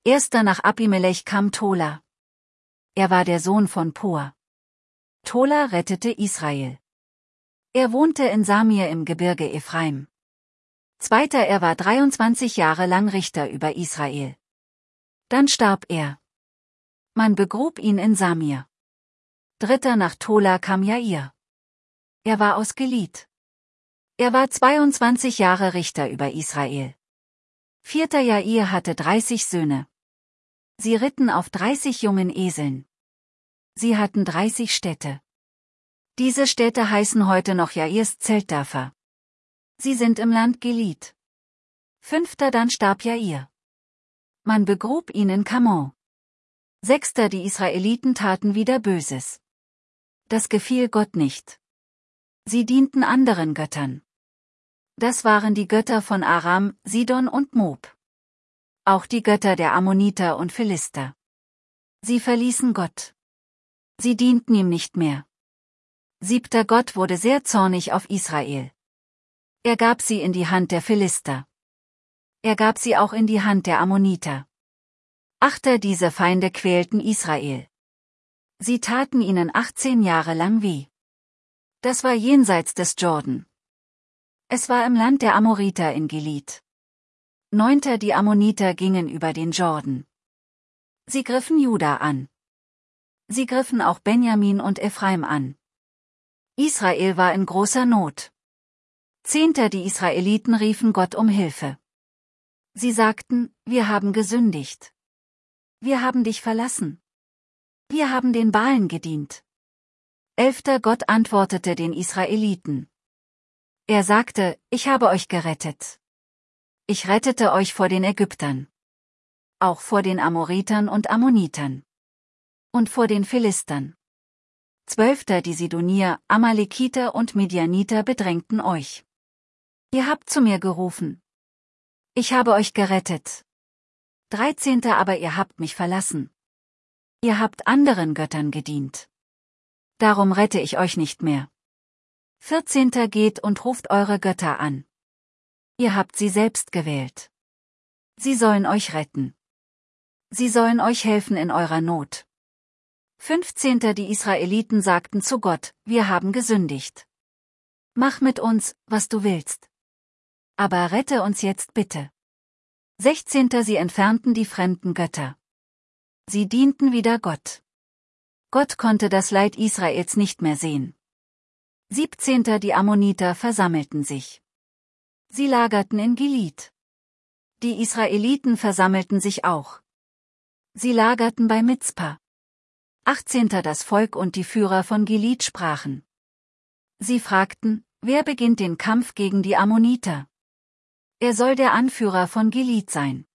Erster nach Abimelech kam Tola. Er war der Sohn von Poa. Tola rettete Israel. Er wohnte in Samir im Gebirge Ephraim. Zweiter, er war 23 Jahre lang Richter über Israel. Dann starb er. Man begrub ihn in Samir. Dritter nach Tola kam Jair. Er war aus Gilead. Er war 22 Jahre Richter über Israel. Vierter, Jair hatte 30 Söhne. Sie ritten auf 30 jungen Eseln. Sie hatten 30 Städte. Diese Städte heißen heute noch Jairs Zeltdörfer. Sie sind im Land Gilead. Fünfter, dann starb Jair. Man begrub ihn in Kamon. Sechster, die Israeliten taten wieder Böses. Das gefiel Gott nicht. Sie dienten anderen Göttern. Das waren die Götter von Aram, Sidon und Moab. Auch die Götter der Ammoniter und Philister. Sie verließen Gott. Sie dienten ihm nicht mehr. Siebter, Gott wurde sehr zornig auf Israel. Er gab sie in die Hand der Philister. Er gab sie auch in die Hand der Ammoniter. Achter, diese Feinde quälten Israel. Sie taten ihnen 18 Jahre lang weh. Das war jenseits des Jordan. Es war im Land der Amoriter in Gilead. Neunter, die Ammoniter gingen über den Jordan. Sie griffen Juda an. Sie griffen auch Benjamin und Ephraim an. Israel war in großer Not. Zehnter, die Israeliten riefen Gott um Hilfe. Sie sagten, wir haben gesündigt. Wir haben dich verlassen. Wir haben den Baalen gedient. Elfter, Gott antwortete den Israeliten. Er sagte, ich habe euch gerettet. Ich rettete euch vor den Ägyptern. Auch vor den Amoritern und Ammonitern. Und vor den Philistern. Zwölfter, die Sidonier, Amalekiter und Midianiter bedrängten euch. Ihr habt zu mir gerufen. Ich habe euch gerettet. 13. aber ihr habt mich verlassen. Ihr habt anderen Göttern gedient. Darum rette ich euch nicht mehr. 14. geht und ruft eure Götter an. Ihr habt sie selbst gewählt. Sie sollen euch retten. Sie sollen euch helfen in eurer Not. 15. die Israeliten sagten zu Gott, wir haben gesündigt. Mach mit uns, was du willst. Aber rette uns jetzt bitte. 16. sie entfernten die fremden Götter. Sie dienten wieder Gott. Gott konnte das Leid Israels nicht mehr sehen. 17. die Ammoniter versammelten sich. Sie lagerten in Gilead. Die Israeliten versammelten sich auch. Sie lagerten bei Mizpa. 18. das Volk und die Führer von Gilead sprachen. Sie fragten, wer beginnt den Kampf gegen die Ammoniter? Er soll der Anführer von Gilead sein.